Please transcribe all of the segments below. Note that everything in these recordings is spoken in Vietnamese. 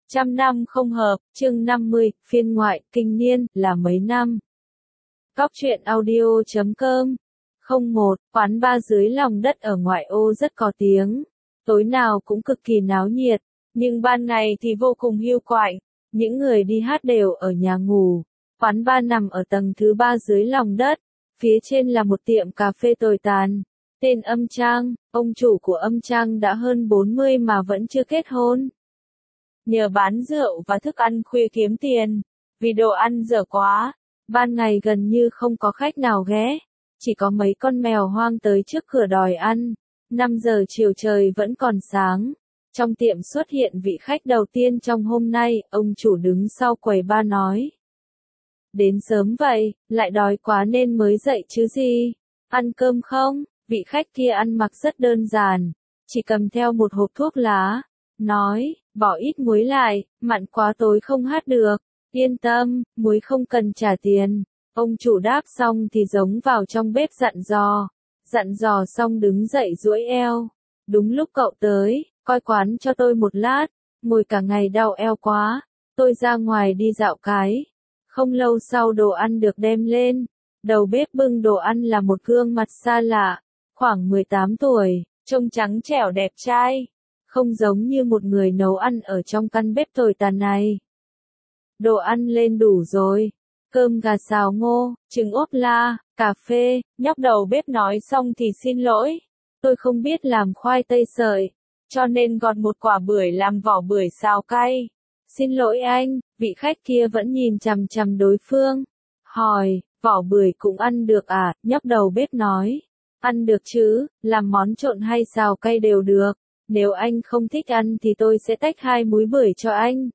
Trăm năm không hợp, chương 50, phiên ngoại, kinh niên, là mấy năm. Góc truyện audio.com 01, quán bar dưới lòng đất ở ngoại ô rất có tiếng. Tối nào cũng cực kỳ náo nhiệt, nhưng ban ngày thì vô cùng hiu quạnh. Những người đi hát đều ở nhà ngủ. Quán bar nằm ở tầng thứ 3 dưới lòng đất. Phía trên là một tiệm cà phê tồi tàn. Tên Âm Trang, ông chủ của Âm Trang đã hơn 40 mà vẫn chưa kết hôn. Nhờ bán rượu và thức ăn khuya kiếm tiền, vì đồ ăn dở quá, ban ngày gần như không có khách nào ghé, chỉ có mấy con mèo hoang tới trước cửa đòi ăn. 5 giờ chiều trời vẫn còn sáng, trong tiệm xuất hiện vị khách đầu tiên trong hôm nay, ông chủ đứng sau quầy bar nói. Đến sớm vậy, lại đói quá nên mới dậy chứ gì, ăn cơm không? Vị khách kia ăn mặc rất đơn giản, chỉ cầm theo một hộp thuốc lá, nói, bỏ ít muối lại, mặn quá tối không hát được. Yên tâm, muối không cần trả tiền. Ông chủ đáp xong thì giống vào trong bếp dặn dò xong đứng dậy duỗi eo. Đúng lúc cậu tới, coi quán cho tôi một lát, ngồi cả ngày đau eo quá, tôi ra ngoài đi dạo cái. Không lâu sau đồ ăn được đem lên, đầu bếp bưng đồ ăn là một gương mặt xa lạ, khoảng 18 tuổi, trông trắng trẻo đẹp trai. Không giống như một người nấu ăn ở trong căn bếp tồi tàn này. Đồ ăn lên đủ rồi. Cơm gà xào ngô, trứng ốp la, cà phê, nhóc đầu bếp nói xong thì xin lỗi. Tôi không biết làm khoai tây sợi, cho nên gọt một quả bưởi làm vỏ bưởi xào cay. Xin lỗi anh, vị khách kia vẫn nhìn chằm chằm đối phương. Hỏi, vỏ bưởi cũng ăn được à? Nhóc đầu bếp nói. Ăn được chứ, làm món trộn hay xào cay đều được. Nếu anh không thích ăn thì tôi sẽ tách 2 múi bưởi cho anh.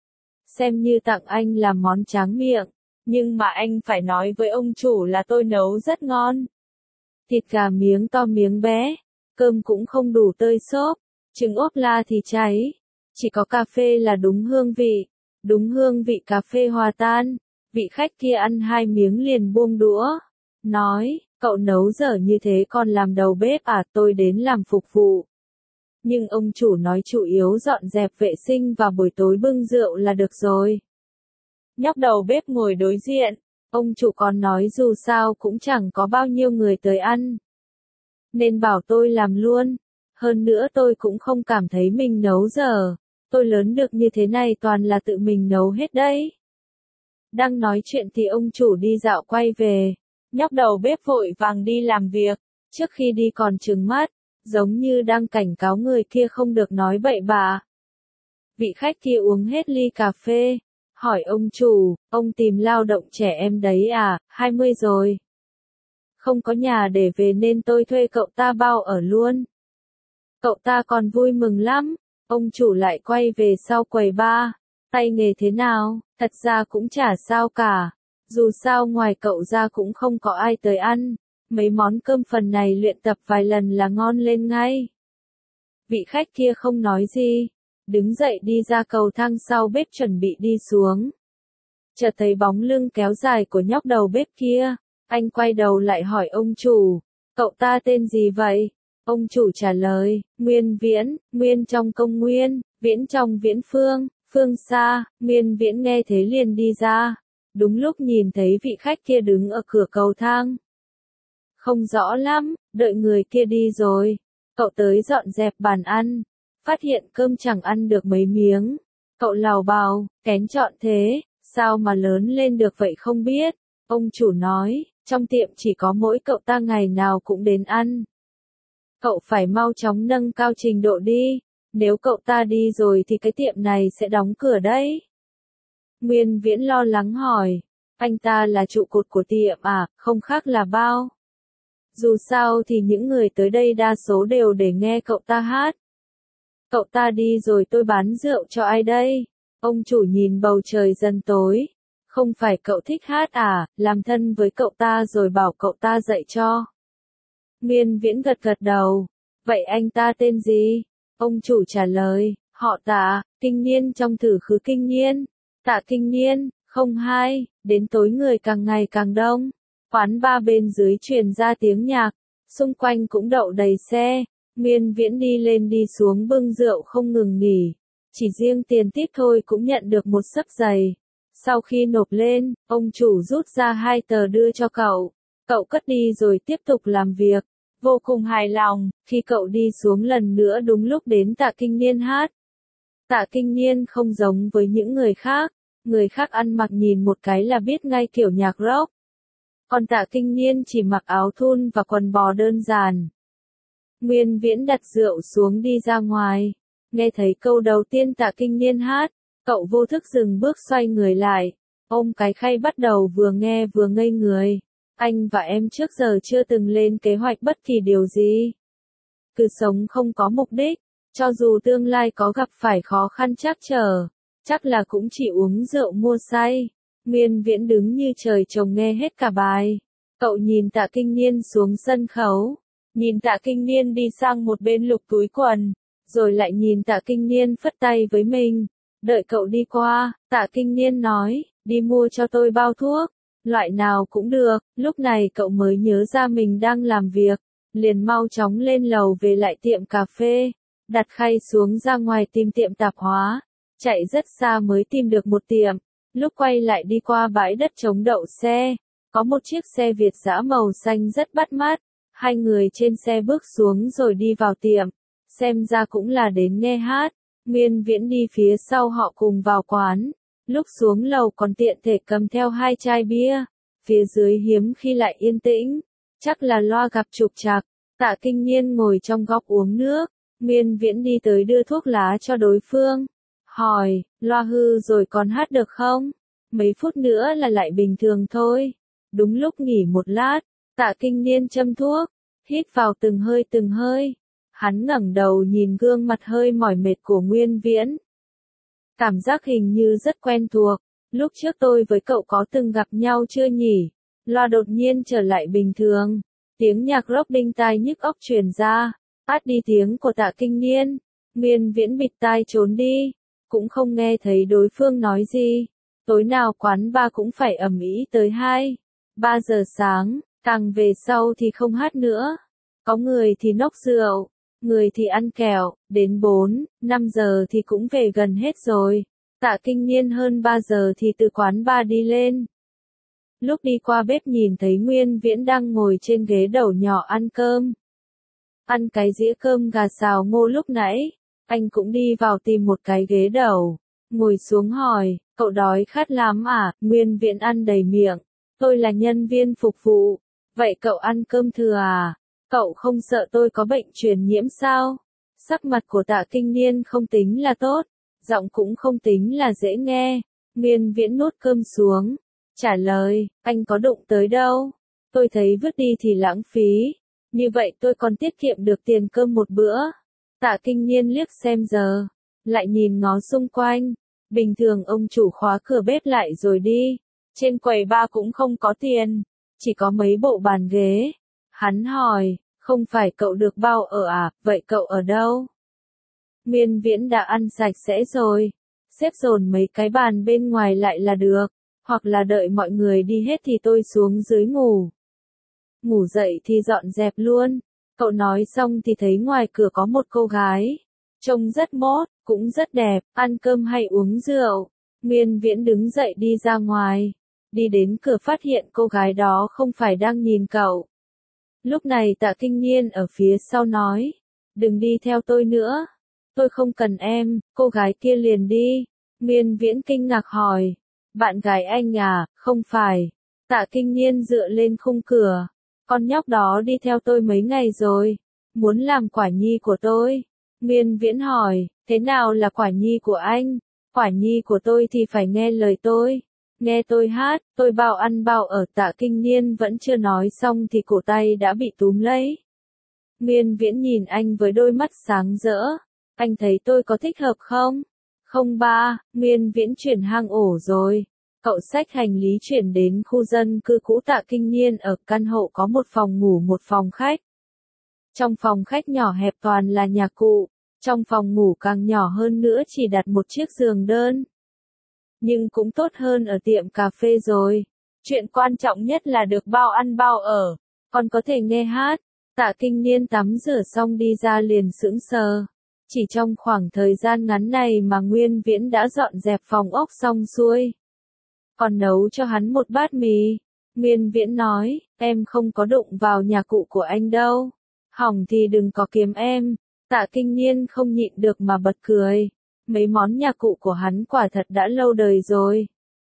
Xem như tặng anh làm món tráng miệng. Nhưng mà anh phải nói với ông chủ là tôi nấu rất ngon. Thịt gà miếng to miếng bé. Cơm cũng không đủ tơi xốp. Trứng ốp la thì cháy. Chỉ có cà phê là đúng hương vị. Đúng hương vị cà phê hòa tan. Vị khách kia ăn 2 miếng liền buông đũa. Nói, cậu nấu dở như thế còn làm đầu bếp à? Tôi đến làm phục vụ. Nhưng ông chủ nói chủ yếu dọn dẹp vệ sinh và buổi tối bưng rượu là được rồi. Nhóc đầu bếp ngồi đối diện, ông chủ còn nói dù sao cũng chẳng có bao nhiêu người tới ăn. Nên bảo tôi làm luôn, hơn nữa tôi cũng không cảm thấy mình nấu dở, tôi lớn được như thế này toàn là tự mình nấu hết đấy. Đang nói chuyện thì ông chủ đi dạo quay về, nhóc đầu bếp vội vàng đi làm việc, trước khi đi còn trừng mắt. Giống như đang cảnh cáo người kia không được nói bậy bạ. Vị khách kia uống hết ly cà phê, hỏi ông chủ, ông tìm lao động trẻ em đấy à? 20 rồi. Không có nhà để về nên tôi thuê cậu ta bao ở luôn. Cậu ta còn vui mừng lắm. Ông chủ lại quay về sau quầy bar. Tay nghề thế nào? Thật ra cũng chả sao cả. Dù sao ngoài cậu ra cũng không có ai tới ăn. Mấy món cơm phần này luyện tập vài lần là ngon lên ngay. Vị khách kia không nói gì, đứng dậy đi ra cầu thang sau bếp chuẩn bị đi xuống. Chợt thấy bóng lưng kéo dài của nhóc đầu bếp kia, anh quay đầu lại hỏi ông chủ, cậu ta tên gì vậy? Ông chủ trả lời, Nguyên Viễn, Nguyên trong công nguyên, Viễn trong Viễn Phương, Phương xa. Nguyên Viễn nghe thế liền đi ra, đúng lúc nhìn thấy vị khách kia đứng ở cửa cầu thang. Không rõ lắm, đợi người kia đi rồi. Cậu tới dọn dẹp bàn ăn. Phát hiện cơm chẳng ăn được mấy miếng. Cậu lào bào, kén chọn thế, sao mà lớn lên được vậy không biết. Ông chủ nói, trong tiệm chỉ có mỗi cậu ta ngày nào cũng đến ăn. Cậu phải mau chóng nâng cao trình độ đi. Nếu cậu ta đi rồi thì cái tiệm này sẽ đóng cửa đấy. Nguyên Viễn lo lắng hỏi, anh ta là trụ cột của tiệm à? Không khác là bao. Dù sao thì những người tới đây đa số đều để nghe cậu ta hát. Cậu ta đi rồi tôi bán rượu cho ai đây? Ông chủ nhìn bầu trời dần tối. Không phải cậu thích hát à? Làm thân với cậu ta rồi bảo cậu ta dạy cho. Nguyên Viễn gật gật đầu. Vậy anh ta tên gì? Ông chủ trả lời, họ Tạ, Kinh Niên trong Thử Khứ Kinh Niên. Tạ Kinh Niên, 02, đến tối người càng ngày càng đông. Quán bar bên dưới truyền ra tiếng nhạc, xung quanh cũng đậu đầy xe. Nguyên Viễn đi lên đi xuống bưng rượu không ngừng nghỉ. chỉ riêng tiền tip thôi cũng nhận được một xấp giày. Sau khi nộp lên, ông chủ rút ra 2 tờ đưa cho cậu. Cậu cất đi rồi tiếp tục làm việc. Vô cùng hài lòng, khi cậu đi xuống lần nữa đúng lúc đến Tạ Kinh Niên hát. Tạ Kinh Niên không giống với những người khác ăn mặc nhìn một cái là biết ngay kiểu nhạc rock. Còn Tạ Kinh Niên chỉ mặc áo thun và quần bò đơn giản. Nguyên Viễn đặt rượu xuống đi ra ngoài. Nghe thấy câu đầu tiên Tạ Kinh Niên hát, cậu vô thức dừng bước xoay người lại. Ôm cái khay bắt đầu vừa nghe vừa ngây người. Anh và em trước giờ chưa từng lên kế hoạch bất kỳ điều gì. Cứ sống không có mục đích, cho dù tương lai có gặp phải khó khăn trắc trở, chắc là cũng chỉ uống rượu mua say. Nguyên Viễn đứng như trời trồng nghe hết cả bài. Cậu nhìn Tạ Kinh Niên xuống sân khấu, nhìn Tạ Kinh Niên đi sang một bên lục túi quần, rồi lại nhìn Tạ Kinh Niên phất tay với mình. Đợi cậu đi qua, Tạ Kinh Niên nói, đi mua cho tôi bao thuốc, loại nào cũng được. Lúc này cậu mới nhớ ra mình đang làm việc, liền mau chóng lên lầu về lại tiệm cà phê, đặt khay xuống ra ngoài tìm tiệm tạp hóa, chạy rất xa mới tìm được một tiệm. Lúc quay lại đi qua bãi đất trống đậu xe, có một chiếc xe Việt dã màu xanh rất bắt mắt. Hai người trên xe bước xuống rồi đi vào tiệm, xem ra cũng là đến nghe hát. Nguyên Viễn đi phía sau họ cùng vào quán. Lúc xuống lầu còn tiện thể cầm theo 2 chai bia. Phía dưới hiếm khi lại yên tĩnh, chắc là loa gặp trục trặc. Tạ Kinh Niên ngồi trong góc uống nước. Nguyên Viễn đi tới đưa thuốc lá cho đối phương. Hỏi, loa hư rồi còn hát được không? Mấy phút nữa là lại bình thường thôi. Đúng lúc nghỉ một lát, Tạ Kinh Niên châm thuốc, hít vào từng hơi. Hắn ngẩng đầu nhìn gương mặt hơi mỏi mệt của Nguyên Viễn. Cảm giác hình như rất quen thuộc. Lúc trước tôi với cậu có từng gặp nhau chưa nhỉ? Loa đột nhiên trở lại bình thường. Tiếng nhạc rock đinh tai nhức óc truyền ra. Át đi tiếng của Tạ Kinh Niên. Nguyên Viễn bịt tai trốn đi. Cũng không nghe thấy đối phương nói gì. Tối nào quán bar cũng phải ầm ĩ tới 2-3 giờ sáng. Càng về sau thì không hát nữa. Có người thì nốc rượu, người thì ăn kẹo, đến 4-5 giờ thì cũng về gần hết rồi. Tạ Kinh Niên hơn 3 giờ thì từ quán bar đi lên. Lúc đi qua bếp nhìn thấy Nguyên Viễn đang ngồi trên ghế đầu nhỏ ăn cơm. Ăn cái dĩa cơm gà xào ngô lúc nãy, anh cũng đi vào tìm một cái ghế đầu, ngồi xuống hỏi, cậu đói khát lắm à? Nguyên Viễn ăn đầy miệng, tôi là nhân viên phục vụ. Vậy cậu ăn cơm thừa à? Cậu không sợ tôi có bệnh truyền nhiễm sao? Sắc mặt của Tạ Kinh Niên không tính là tốt, giọng cũng không tính là dễ nghe. Nguyên Viễn nuốt cơm xuống, trả lời, anh có đụng tới đâu. Tôi thấy vứt đi thì lãng phí, như vậy tôi còn tiết kiệm được tiền cơm một bữa. Tạ Kinh Niên liếc xem giờ, lại nhìn ngó xung quanh. Bình thường ông chủ khóa cửa bếp lại rồi đi. Trên quầy bar cũng không có tiền, chỉ có mấy bộ bàn ghế. Hắn hỏi, không phải cậu được bao ở à, vậy cậu ở đâu? Nguyên Viễn đã ăn sạch sẽ rồi, xếp dồn mấy cái bàn bên ngoài lại là được, hoặc là đợi mọi người đi hết thì tôi xuống dưới ngủ. Ngủ dậy thì dọn dẹp luôn. Cậu nói xong thì thấy ngoài cửa có một cô gái, trông rất mốt, cũng rất đẹp, ăn cơm hay uống rượu. Nguyên Viễn đứng dậy đi ra ngoài, đi đến cửa phát hiện cô gái đó không phải đang nhìn cậu. Lúc này Tạ Kinh Niên ở phía sau nói, đừng đi theo tôi nữa, tôi không cần em. Cô gái kia liền đi. Nguyên Viễn kinh ngạc hỏi, bạn gái anh à? Không phải. Tạ Kinh Niên dựa lên khung cửa, con nhóc đó đi theo tôi mấy ngày rồi, muốn làm quả nhi của tôi. Nguyên Viễn hỏi, thế nào là quả nhi của anh? Quả nhi của tôi thì phải nghe lời tôi, nghe tôi hát, tôi bao ăn bao ở. Tạ Kinh Niên vẫn chưa nói xong thì cổ tay đã bị túm lấy. Nguyên Viễn nhìn anh với đôi mắt sáng rỡ, anh thấy tôi có thích hợp không? Không ba. Nguyên Viễn chuyển hang ổ rồi. Cậu xách hành lý chuyển đến khu dân cư cũ Tạ Kinh Niên ở căn hộ có một phòng ngủ một phòng khách. Trong phòng khách nhỏ hẹp toàn là nhạc cụ, trong phòng ngủ càng nhỏ hơn nữa chỉ đặt một chiếc giường đơn. Nhưng cũng tốt hơn ở tiệm cà phê rồi. Chuyện quan trọng nhất là được bao ăn bao ở, còn có thể nghe hát. Tạ Kinh Niên tắm rửa xong đi ra liền sững sờ. Chỉ trong khoảng thời gian ngắn này mà Nguyên Viễn đã dọn dẹp phòng ốc xong xuôi. Còn nấu cho hắn một bát mì. Nguyên Viễn nói, em không có đụng vào nhà cụ của anh đâu. Hỏng thì đừng có kiếm em. Tạ Kinh Niên không nhịn được mà bật cười. Mấy món nhà cụ của hắn quả thật đã lâu đời rồi.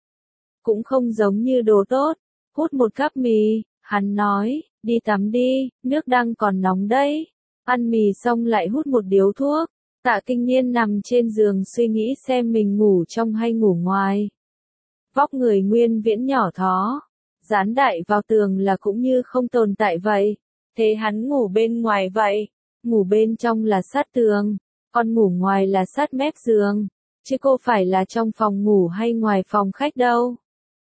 Cũng không giống như đồ tốt. Hút một cắp mì, hắn nói, đi tắm đi, nước đang còn nóng đấy. Ăn mì xong lại hút một điếu thuốc. Tạ Kinh Niên nằm trên giường suy nghĩ xem mình ngủ trong hay ngủ ngoài. Vóc người Nguyên Viễn nhỏ thó, dán đại vào tường là cũng như không tồn tại vậy. Thế hắn ngủ bên ngoài vậy, ngủ bên trong là sát tường, còn ngủ ngoài là sát mép giường, chứ cô phải là trong phòng ngủ hay ngoài phòng khách đâu.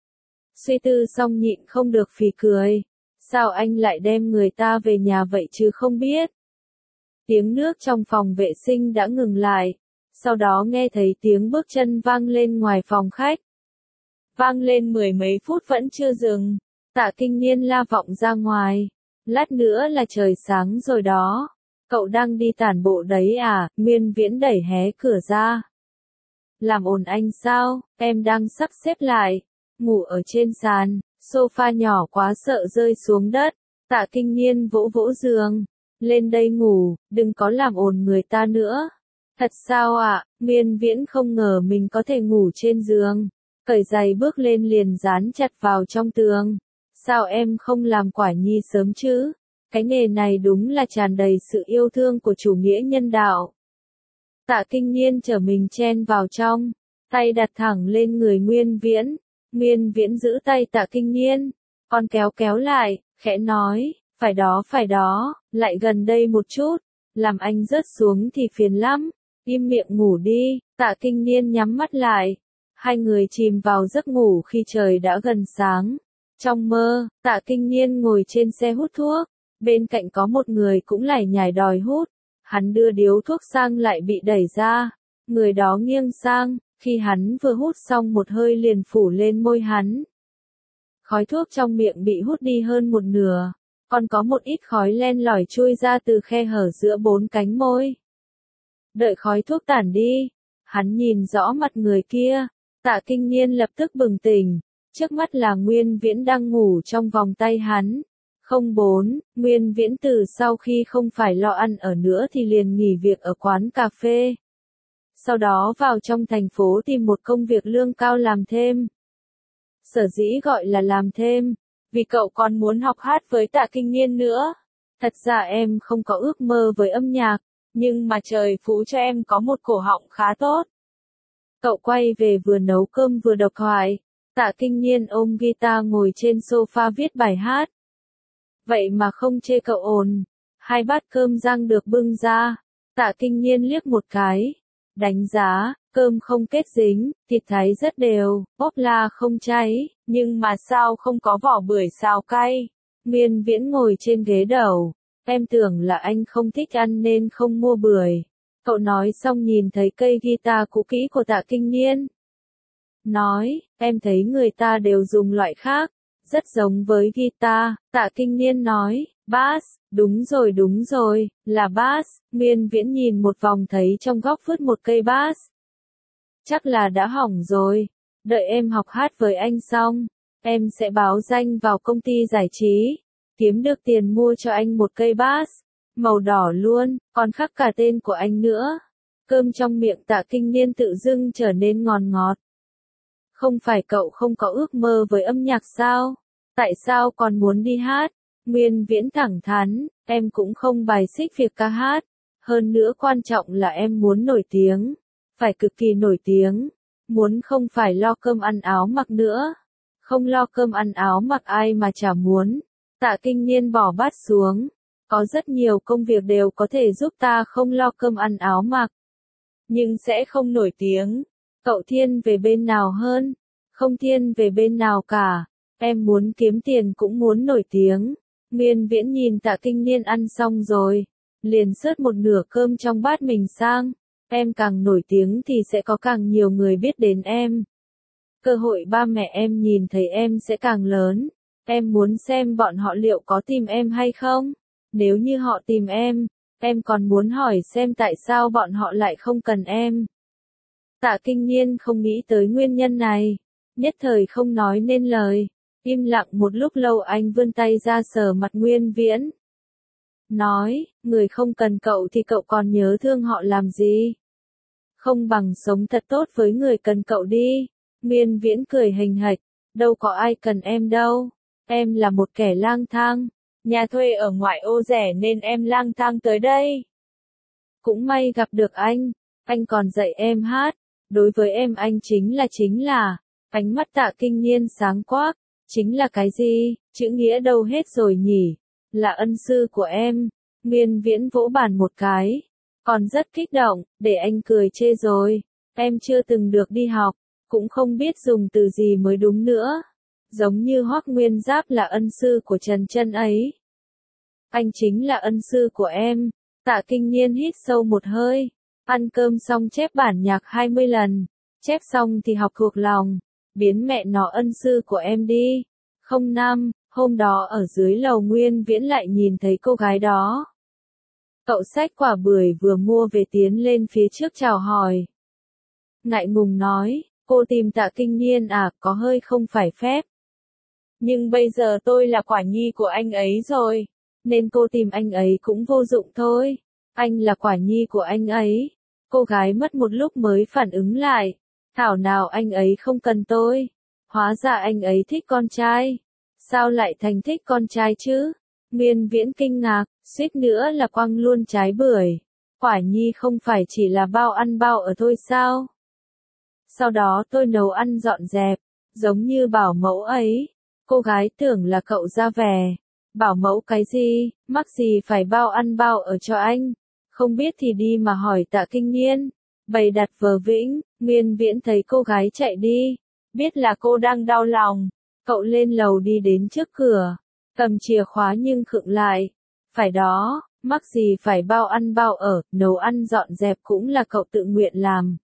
Suy tư xong nhịn không được phì cười, sao anh lại đem người ta về nhà vậy chứ không biết. Tiếng nước trong phòng vệ sinh đã ngừng lại, sau đó nghe thấy tiếng bước chân vang lên ngoài phòng khách. Vang lên mười mấy phút vẫn chưa dừng, Tạ Kinh Niên la vọng ra ngoài, lát nữa là trời sáng rồi đó. Cậu đang đi tản bộ đấy à? Nguyên Viễn đẩy hé cửa ra. Làm ồn anh sao? Em đang sắp xếp lại. Ngủ ở trên sàn, sofa nhỏ quá sợ rơi xuống đất. Tạ Kinh Niên vỗ vỗ giường. Lên đây ngủ, đừng có làm ồn người ta nữa. Thật sao ạ? Nguyên Viễn không ngờ mình có thể ngủ trên giường. Cởi giày bước lên liền dán chặt vào trong tường. Sao em không làm Quả Nhi sớm chứ? Cái nghề này đúng là tràn đầy sự yêu thương của chủ nghĩa nhân đạo. Tạ Kinh Niên trở mình chen vào trong, tay đặt thẳng lên người Nguyên Viễn. Nguyên Viễn giữ tay Tạ Kinh Niên, còn kéo kéo lại, khẽ nói, phải đó, lại gần đây một chút, làm anh rớt xuống thì phiền lắm, im miệng ngủ đi. Tạ Kinh Niên nhắm mắt lại, hai người chìm vào giấc ngủ khi trời đã gần sáng. Trong mơ, Tạ Kinh Niên ngồi trên xe hút thuốc, bên cạnh có một người cũng lải nhải đòi hút, hắn đưa điếu thuốc sang lại bị đẩy ra, người đó nghiêng sang, khi hắn vừa hút xong một hơi liền phủ lên môi hắn. Khói thuốc trong miệng bị hút đi hơn một nửa, còn có một ít khói len lỏi chui ra từ khe hở giữa bốn cánh môi. Đợi khói thuốc tản đi, hắn nhìn rõ mặt người kia, Tạ Kinh Niên lập tức bừng tỉnh, trước mắt là Nguyên Viễn đang ngủ trong vòng tay hắn. 04, Nguyên Viễn từ sau khi không phải lo ăn ở nữa thì liền nghỉ việc ở quán cà phê. Sau đó vào trong thành phố tìm một công việc lương cao làm thêm. Sở dĩ gọi là làm thêm, vì cậu còn muốn học hát với Tạ Kinh Niên nữa. Thật ra em không có ước mơ với âm nhạc, nhưng mà trời phú cho em có một cổ họng khá tốt. Cậu quay về vừa nấu cơm vừa đọc thoại. Tạ Kinh Niên ôm guitar ngồi trên sofa viết bài hát. Vậy mà không chê cậu ồn. Hai bát cơm rang được bưng ra. Tạ Kinh Niên liếc một cái. Đánh giá, cơm không kết dính, thịt thái rất đều, bóp la không cháy, nhưng mà sao không có vỏ bưởi xào cay. Nguyên Viễn ngồi trên ghế đầu. Em tưởng là anh không thích ăn nên không mua bưởi. Cậu nói xong nhìn thấy cây guitar cũ kỹ của Tạ Kinh Niên. Nói, em thấy người ta đều dùng loại khác, rất giống với guitar. Tạ Kinh Niên nói, bass, đúng rồi, là bass. Nguyên Viễn nhìn một vòng thấy trong góc vứt một cây bass. Chắc là đã hỏng rồi, đợi em học hát với anh xong, em sẽ báo danh vào công ty giải trí, kiếm được tiền mua cho anh một cây bass, màu đỏ luôn, còn khắc cả tên của anh nữa. Cơm trong miệng Tạ Kinh Niên tự dưng trở nên ngon ngọt. Không phải cậu không có ước mơ với âm nhạc sao? Tại sao còn muốn đi hát? Nguyên Viễn thẳng thắn, em cũng không bài xích việc ca hát. Hơn nữa quan trọng là em muốn nổi tiếng. Phải cực kỳ nổi tiếng. Muốn không phải lo cơm ăn áo mặc nữa. Không lo cơm ăn áo mặc ai mà chả muốn. Tạ Kinh Niên bỏ bát xuống. Có rất nhiều công việc đều có thể giúp ta không lo cơm ăn áo mặc. Nhưng sẽ không nổi tiếng. Cậu thiên về bên nào hơn? Không thiên về bên nào cả. Em muốn kiếm tiền cũng muốn nổi tiếng. Nguyên Viễn nhìn Tạ Kinh Niên ăn xong rồi, liền xớt một nửa cơm trong bát mình sang. Em càng nổi tiếng thì sẽ có càng nhiều người biết đến em. Cơ hội ba mẹ em nhìn thấy em sẽ càng lớn. Em muốn xem bọn họ liệu có tìm em hay không? Nếu như họ tìm em, Em còn muốn hỏi xem tại sao bọn họ lại không cần em. Tạ Kinh Nhiên không nghĩ tới nguyên nhân này, nhất thời không nói nên lời, im lặng một lúc lâu anh vươn tay ra sờ mặt Nguyên Viễn. Nói, người không cần cậu thì cậu còn nhớ thương họ làm gì? Không bằng sống thật tốt với người cần cậu đi. Nguyên Viễn cười hình hạch, đâu có ai cần em đâu. Em là một kẻ lang thang, nhà thuê ở ngoại ô rẻ nên em lang thang tới đây. Cũng may gặp được anh còn dạy em hát. Đối với em anh chính là, ánh mắt Tạ Kinh Nhiên sáng quắc, chính là cái gì, chữ nghĩa đâu hết rồi nhỉ, là ân sư của em. Nguyên Viễn vỗ bàn một cái, còn rất kích động, để anh cười chê rồi, em chưa từng được đi học, cũng không biết dùng từ gì mới đúng nữa, giống như Hoắc Nguyên Giáp là ân sư của Trần Chân ấy. Anh chính là ân sư của em. Tạ Kinh Nhiên hít sâu một hơi, ăn cơm xong chép bản nhạc 20 lần, chép xong thì học thuộc lòng, biến mẹ nó ân sư của em đi. Không năm, hôm đó ở dưới lầu Nguyên Viễn lại nhìn thấy cô gái đó. Cậu xách quả bưởi vừa mua về tiến lên phía trước chào hỏi. Ngại ngùng nói, cô tìm Tạ Kinh Nhiên à, có hơi không phải phép. Nhưng bây giờ tôi là quả nhi của anh ấy rồi, nên cô tìm anh ấy cũng vô dụng thôi. Anh là quả nhi của anh ấy. Cô gái mất một lúc mới phản ứng lại. Thảo nào anh ấy không cần tôi. Hóa ra anh ấy thích con trai. Sao lại thành thích con trai chứ? Nguyên Viễn kinh ngạc, suýt nữa là quăng luôn trái bưởi. Quả nhi không phải chỉ là bao ăn bao ở thôi sao? Sau đó tôi nấu ăn dọn dẹp, giống như bảo mẫu ấy. Cô gái tưởng là cậu ra vẻ. Bảo mẫu cái gì, mắc gì phải bao ăn bao ở cho anh. Không biết thì đi mà hỏi Tạ Kinh Nhiên. Bày đặt vờ vĩnh, Nguyên Viễn thấy cô gái chạy đi. Biết là cô đang đau lòng. Cậu lên lầu đi đến trước cửa. Cầm chìa khóa nhưng khựng lại. Phải đó, mắc gì phải bao ăn bao ở, nấu ăn dọn dẹp cũng là cậu tự nguyện làm.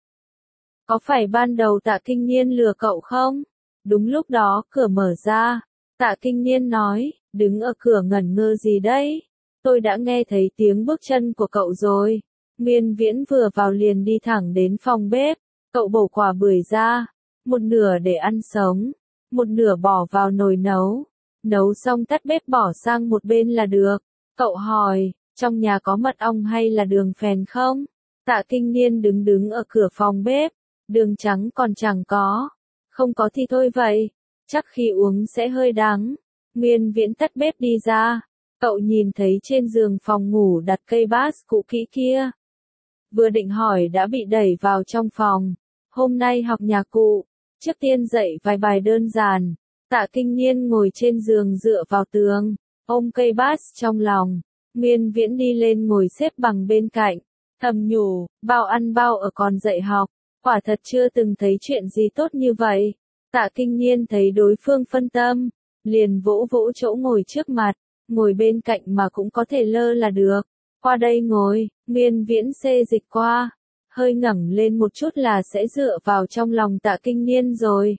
Có phải ban đầu Tạ Kinh Nhiên lừa cậu không? Đúng lúc đó cửa mở ra. Tạ Kinh Nhiên nói, đứng ở cửa ngẩn ngơ gì đấy? Tôi đã nghe thấy tiếng bước chân của cậu rồi. Nguyên Viễn vừa vào liền đi thẳng đến phòng bếp. Cậu bổ quả bưởi ra. Một nửa để ăn sống. Một nửa bỏ vào nồi nấu. Nấu xong tắt bếp bỏ sang một bên là được. Cậu hỏi, trong nhà có mật ong hay là đường phèn không? Tạ Kinh Nhiên đứng ở cửa phòng bếp. Đường trắng còn chẳng có. Không có thì thôi vậy. Chắc khi uống sẽ hơi đắng. Nguyên Viễn tắt bếp đi ra. Cậu nhìn thấy trên giường phòng ngủ đặt cây bass cũ kỹ kia. Vừa định hỏi đã bị đẩy vào trong phòng. Hôm nay học nhạc cụ. Trước tiên dạy vài bài đơn giản. Tạ Kinh Nhiên ngồi trên giường dựa vào tường. Ôm cây bass trong lòng. Nguyên Viễn đi lên ngồi xếp bằng bên cạnh. Thầm nhủ, bao ăn bao ở còn dạy học. Quả thật chưa từng thấy chuyện gì tốt như vậy. Tạ Kinh Nhiên thấy đối phương phân tâm. Liền vỗ vỗ chỗ ngồi trước mặt. Ngồi bên cạnh mà cũng có thể lơ là được. Qua đây ngồi, Nguyên Viễn xê dịch qua. Hơi ngẩng lên một chút là sẽ dựa vào trong lòng Tạ Kinh Nhiên rồi.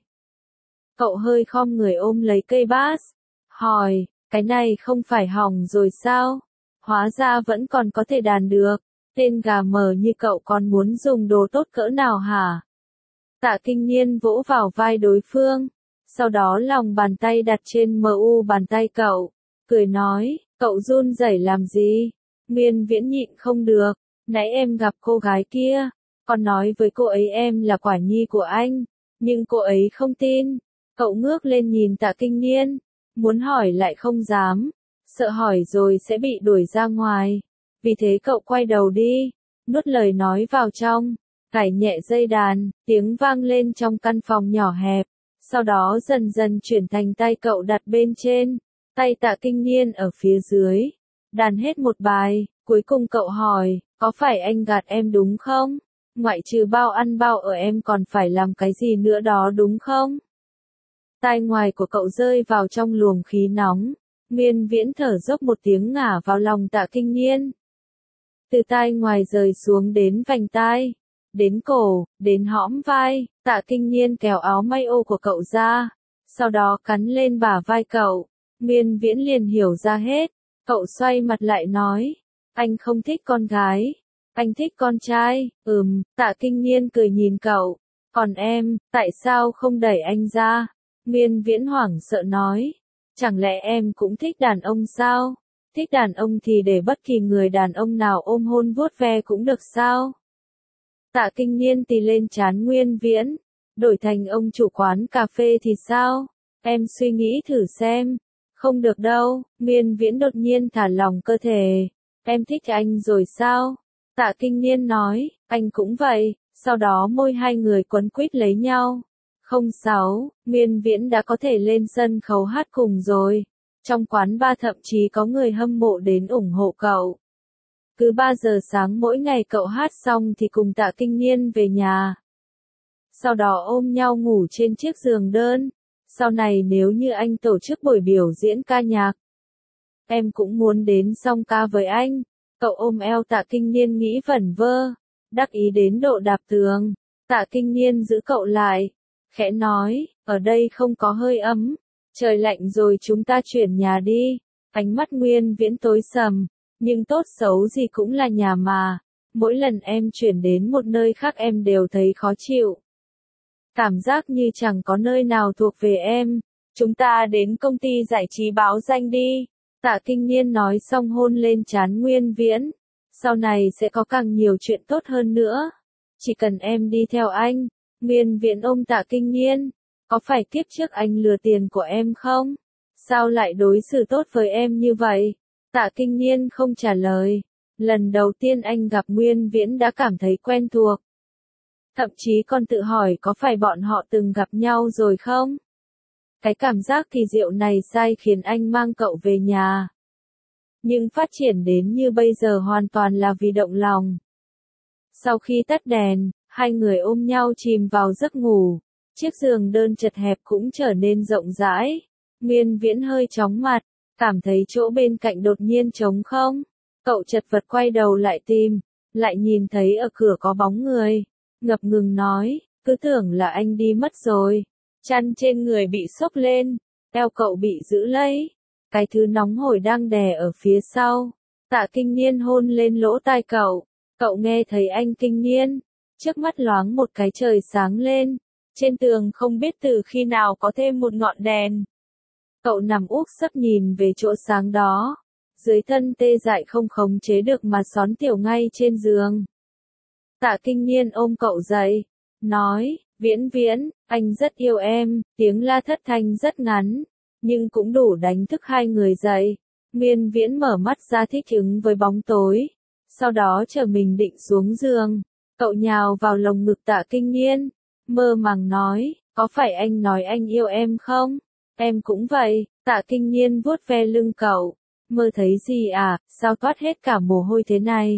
Cậu hơi khom người ôm lấy cây bass. Hỏi, cái này không phải hỏng rồi sao? Hóa ra vẫn còn có thể đàn được. Tên gà mờ như cậu còn muốn dùng đồ tốt cỡ nào hả? Tạ Kinh Nhiên vỗ vào vai đối phương. Sau đó lòng bàn tay đặt trên mu bàn tay cậu. Cười nói, cậu run rẩy làm gì? Nguyên Viễn nhịn không được. Nãy em gặp cô gái kia. Còn nói với cô ấy em là quả nhi của anh. Nhưng cô ấy không tin. Cậu ngước lên nhìn Tạ Kinh Nhiên. Muốn hỏi lại không dám. Sợ hỏi rồi sẽ bị đuổi ra ngoài. Vì thế cậu quay đầu đi. Nuốt lời nói vào trong. Cải nhẹ dây đàn. Tiếng vang lên trong căn phòng nhỏ hẹp. Sau đó dần dần chuyển thành tay cậu đặt bên trên. Tay Tạ Kinh Nhiên ở phía dưới. Đàn hết một bài. Cuối cùng cậu hỏi. Có phải anh gạt em đúng không? Ngoại trừ bao ăn bao ở em còn phải làm cái gì nữa đó đúng không? Tai ngoài của cậu rơi vào trong luồng khí nóng. Nguyên Viễn thở dốc một tiếng ngả vào lòng Tạ Kinh Nhiên. Từ tai ngoài rời xuống đến vành tai. Đến cổ, đến hõm vai. Tạ Kinh Nhiên kéo áo may ô của cậu ra. Sau đó cắn lên bả vai cậu. Nguyên Viễn liền hiểu ra hết. Cậu xoay mặt lại nói. Anh không thích con gái. Anh thích con trai. Tạ Kinh Niên cười nhìn cậu. Còn em, tại sao không đẩy anh ra? Nguyên Viễn hoảng sợ nói. Chẳng lẽ em cũng thích đàn ông sao? Thích đàn ông thì để bất kỳ người đàn ông nào ôm hôn vuốt ve cũng được sao? Tạ Kinh Niên tì lên trán Nguyên Viễn. Đổi thành ông chủ quán cà phê thì sao? Em suy nghĩ thử xem. Không được đâu, Nguyên Viễn đột nhiên thả lỏng cơ thể. Em thích anh rồi sao? Tạ Kinh Niên nói, anh cũng vậy, sau đó môi hai người quấn quýt lấy nhau. 06, Nguyên Viễn đã có thể lên sân khấu hát cùng rồi. Trong quán bar thậm chí có người hâm mộ đến ủng hộ cậu. Cứ 3 giờ sáng mỗi ngày cậu hát xong thì cùng Tạ Kinh Niên về nhà. Sau đó ôm nhau ngủ trên chiếc giường đơn. Sau này nếu như anh tổ chức buổi biểu diễn ca nhạc, em cũng muốn đến song ca với anh. Cậu ôm eo Tạ Kinh Niên nghĩ vẩn vơ, đắc ý đến độ đạp tường. Tạ Kinh Niên giữ cậu lại, khẽ nói, ở đây không có hơi ấm, trời lạnh rồi chúng ta chuyển nhà đi. Ánh mắt Nguyên Viễn tối sầm, nhưng tốt xấu gì cũng là nhà mà, mỗi lần em chuyển đến một nơi khác em đều thấy khó chịu. Cảm giác như chẳng có nơi nào thuộc về em. Chúng ta đến công ty giải trí báo danh đi. Tạ Kinh Niên nói xong hôn lên trán Nguyên Viễn. Sau này sẽ có càng nhiều chuyện tốt hơn nữa. Chỉ cần em đi theo anh. Nguyên Viễn ôm Tạ Kinh Niên. Có phải kiếp trước anh lừa tiền của em không? Sao lại đối xử tốt với em như vậy? Tạ Kinh Niên không trả lời. Lần đầu tiên anh gặp Nguyên Viễn đã cảm thấy quen thuộc. Thậm chí còn tự hỏi có phải bọn họ từng gặp nhau rồi không? Cái cảm giác kỳ diệu này sai khiến anh mang cậu về nhà. Nhưng phát triển đến như bây giờ hoàn toàn là vì động lòng. Sau khi tắt đèn, hai người ôm nhau chìm vào giấc ngủ. Chiếc giường đơn chật hẹp cũng trở nên rộng rãi. Nguyên Viễn hơi chóng mặt, cảm thấy chỗ bên cạnh đột nhiên trống không. Cậu chật vật quay đầu lại tìm, lại nhìn thấy ở cửa có bóng người. Ngập ngừng nói, cứ tưởng là anh đi mất rồi. Chăn trên người bị xốc lên, eo cậu bị giữ lấy. Cái thứ nóng hổi đang đè ở phía sau. Tạ Kinh Niên hôn lên lỗ tai cậu. Cậu nghe thấy anh Kinh Niên. Trước mắt loáng một cái trời sáng lên. Trên tường không biết từ khi nào có thêm một ngọn đèn. Cậu nằm úp sấp nhìn về chỗ sáng đó. Dưới thân tê dại không khống chế được mà xón tiểu ngay trên giường. Tạ Kinh Niên ôm cậu dậy, nói, Viễn Viễn, anh rất yêu em. Tiếng la thất thanh rất ngắn, nhưng cũng đủ đánh thức hai người dậy. Nguyên Viễn mở mắt ra thích ứng với bóng tối, sau đó trở mình định xuống giường. Cậu nhào vào lồng ngực Tạ Kinh Niên, mơ màng nói, có phải anh nói anh yêu em không? Em cũng vậy. Tạ Kinh Niên vuốt ve lưng cậu, mơ thấy gì à, sao toát hết cả mồ hôi thế này?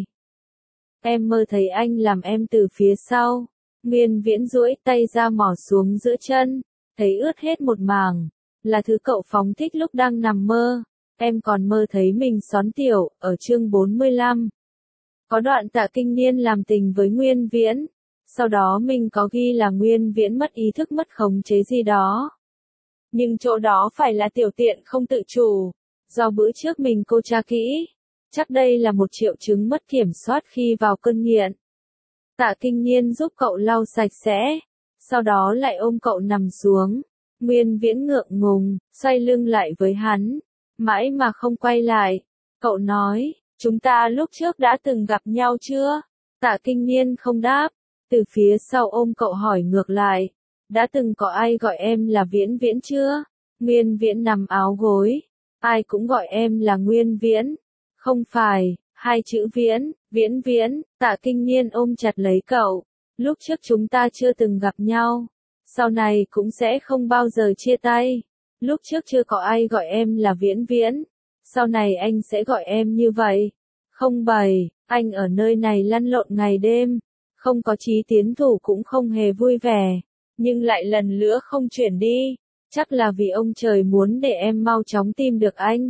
Em mơ thấy anh làm em từ phía sau. Nguyên Viễn duỗi tay ra mò xuống giữa chân, thấy ướt hết một mảng, là thứ cậu phóng thích lúc đang nằm mơ. Em còn mơ thấy mình xón tiểu, ở chương 45. Có đoạn Tạ Kinh Niên làm tình với Nguyên Viễn, sau đó mình có ghi là Nguyên Viễn mất ý thức mất khống chế gì đó. Nhưng chỗ đó phải là tiểu tiện không tự chủ, do bữa trước mình cô tra kỹ. Chắc đây là một triệu chứng mất kiểm soát khi vào cơn nghiện. Tạ Kinh Niên giúp cậu lau sạch sẽ, sau đó lại ôm cậu nằm xuống. Nguyên Viễn ngượng ngùng, xoay lưng lại với hắn, mãi mà không quay lại. Cậu nói, chúng ta lúc trước đã từng gặp nhau chưa? Tạ Kinh Niên không đáp, từ phía sau ôm cậu hỏi ngược lại, đã từng có ai gọi em là Viễn Viễn chưa? Nguyên Viễn nằm áo gối, ai cũng gọi em là Nguyên Viễn. Không phải, hai chữ Viễn, Viễn Viễn. Tạ Kinh Niên ôm chặt lấy cậu. Lúc trước chúng ta chưa từng gặp nhau, sau này cũng sẽ không bao giờ chia tay. Lúc trước chưa có ai gọi em là Viễn Viễn, sau này anh sẽ gọi em như vậy. 07, anh ở nơi này lăn lộn ngày đêm, không có chí tiến thủ cũng không hề vui vẻ, nhưng lại lần nữa không chuyển đi, chắc là vì ông trời muốn để em mau chóng tìm được anh.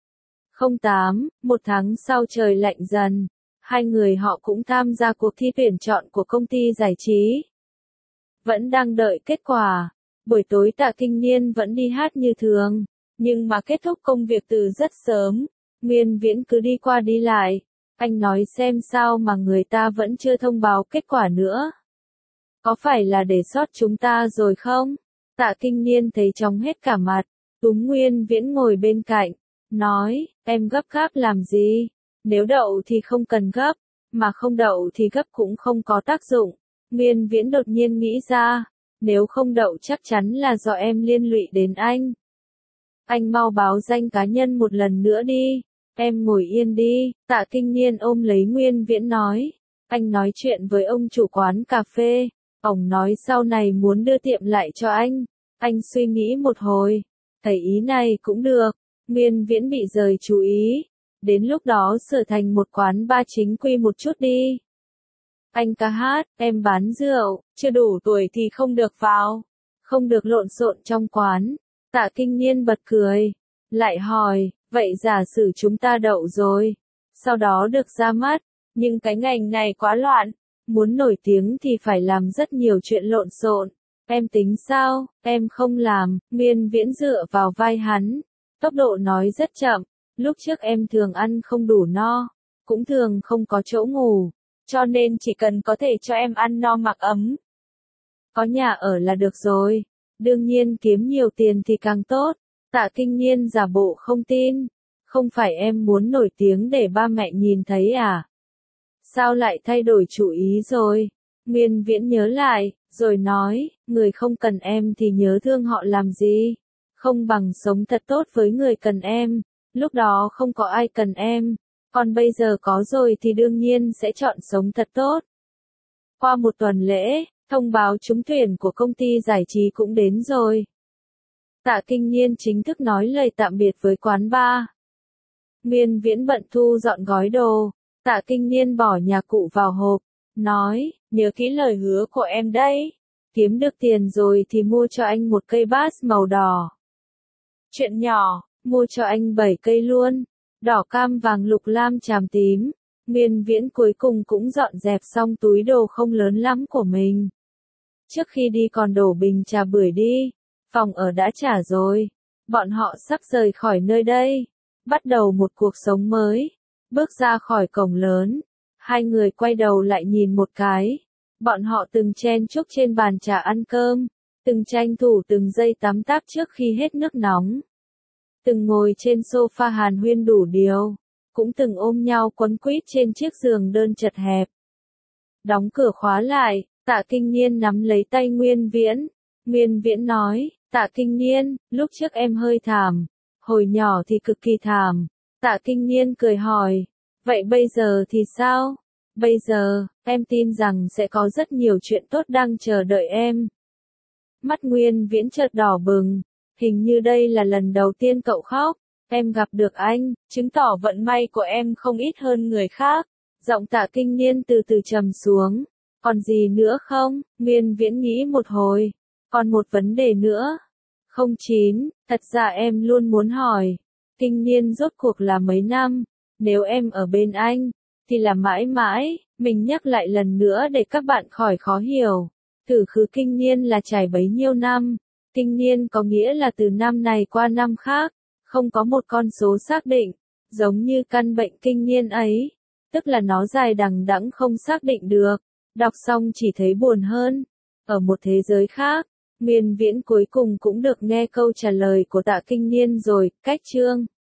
08, một tháng sau trời lạnh dần, hai người họ cũng tham gia cuộc thi tuyển chọn của công ty giải trí. Vẫn đang đợi kết quả, buổi tối Tạ Kinh Niên vẫn đi hát như thường, nhưng mà kết thúc công việc từ rất sớm. Nguyên Viễn cứ đi qua đi lại, Anh nói xem sao mà người ta vẫn chưa thông báo kết quả nữa. Có phải là để sót chúng ta rồi không? Tạ Kinh Niên thấy chóng hết cả mặt. Túm Nguyên Viễn ngồi bên cạnh, nói, em gấp gáp làm gì? Nếu đậu thì không cần gấp, mà không đậu thì gấp cũng không có tác dụng. Nguyên Viễn đột nhiên nghĩ ra, nếu không đậu chắc chắn là do em liên lụy đến anh. Anh mau báo danh cá nhân một lần nữa đi, em ngồi yên đi. Tạ Kinh Niên ôm lấy Nguyên Viễn nói, anh nói chuyện với ông chủ quán cà phê, ông nói sau này muốn đưa tiệm lại cho anh. Anh suy nghĩ một hồi, thấy ý này cũng được. Nguyên Viễn bị rời chú ý, đến lúc đó sửa thành một quán bar chính quy một chút đi. Anh ca hát, em bán rượu, chưa đủ tuổi thì không được vào, không được lộn xộn trong quán. Tạ Kinh Niên bật cười, lại hỏi, vậy giả sử chúng ta đậu rồi, sau đó được ra mắt, nhưng cái ngành này quá loạn, muốn nổi tiếng thì phải làm rất nhiều chuyện lộn xộn. Em tính sao? Em không làm. Nguyên Viễn dựa vào vai hắn, tốc độ nói rất chậm. Lúc trước em thường ăn không đủ no, cũng thường không có chỗ ngủ, cho nên chỉ cần có thể cho em ăn no mặc ấm, có nhà ở là được rồi. Đương nhiên kiếm nhiều tiền thì càng tốt. Tạ Kinh Niên giả bộ không tin. Không phải em muốn nổi tiếng để ba mẹ nhìn thấy à? Sao lại thay đổi chủ ý rồi? Nguyên Viễn nhớ lại, rồi nói, người không cần em thì nhớ thương họ làm gì? Không bằng sống thật tốt với người cần em, lúc đó không có ai cần em, còn bây giờ có rồi thì đương nhiên sẽ chọn sống thật tốt. Qua một tuần lễ, thông báo trúng tuyển của công ty giải trí cũng đến rồi. Tạ Kinh Niên chính thức nói lời tạm biệt với quán bar. Nguyên Viễn bận thu dọn gói đồ. Tạ Kinh Niên bỏ nhà cụ vào hộp, nói, nhớ kỹ lời hứa của em đấy. Kiếm được tiền rồi thì mua cho anh một cây bass màu đỏ. Chuyện nhỏ, mua cho anh 7 cây luôn. Đỏ cam vàng lục lam chàm tím. Nguyên Viễn cuối cùng cũng dọn dẹp xong túi đồ không lớn lắm của mình. Trước khi đi còn đổ bình trà bưởi đi. Phòng ở đã trả rồi. Bọn họ sắp rời khỏi nơi đây. Bắt đầu một cuộc sống mới. Bước ra khỏi cổng lớn. Hai người quay đầu lại nhìn một cái. Bọn họ từng chen chúc trên bàn trà ăn cơm. Từng tranh thủ từng giây tắm táp trước khi hết nước nóng. Từng ngồi trên sofa hàn huyên đủ điều. Cũng từng ôm nhau quấn quýt trên chiếc giường đơn chật hẹp. Đóng cửa khóa lại, Tạ Kinh Niên nắm lấy tay Nguyên Viễn. Nguyên Viễn nói, Tạ Kinh Niên, lúc trước em hơi thảm. Hồi nhỏ thì cực kỳ thảm. Tạ Kinh Niên cười hỏi, vậy bây giờ thì sao? Bây giờ, em tin rằng sẽ có rất nhiều chuyện tốt đang chờ đợi em. Mắt Nguyên Viễn chợt đỏ bừng, hình như đây là lần đầu tiên cậu khóc. Em gặp được anh, chứng tỏ vận may của em không ít hơn người khác. Giọng Tạ Kinh Niên từ từ trầm xuống. Còn gì nữa không? Nguyên Viễn nghĩ một hồi. Còn một vấn đề nữa. 09, thật ra em luôn muốn hỏi. Kinh Niên rốt cuộc là mấy năm? Nếu em ở bên anh, thì là mãi mãi. Mình nhắc lại lần nữa để các bạn khỏi khó hiểu. Thử khứ kinh niên là trải bấy nhiêu năm. Kinh niên có nghĩa là từ năm này qua năm khác. Không có một con số xác định. Giống như căn bệnh kinh niên ấy. Tức là nó dài đằng đẵng không xác định được. Đọc xong chỉ thấy buồn hơn. Ở một thế giới khác, Nguyên Viễn cuối cùng cũng được nghe câu trả lời của Tạ Kinh Niên rồi. Cách chương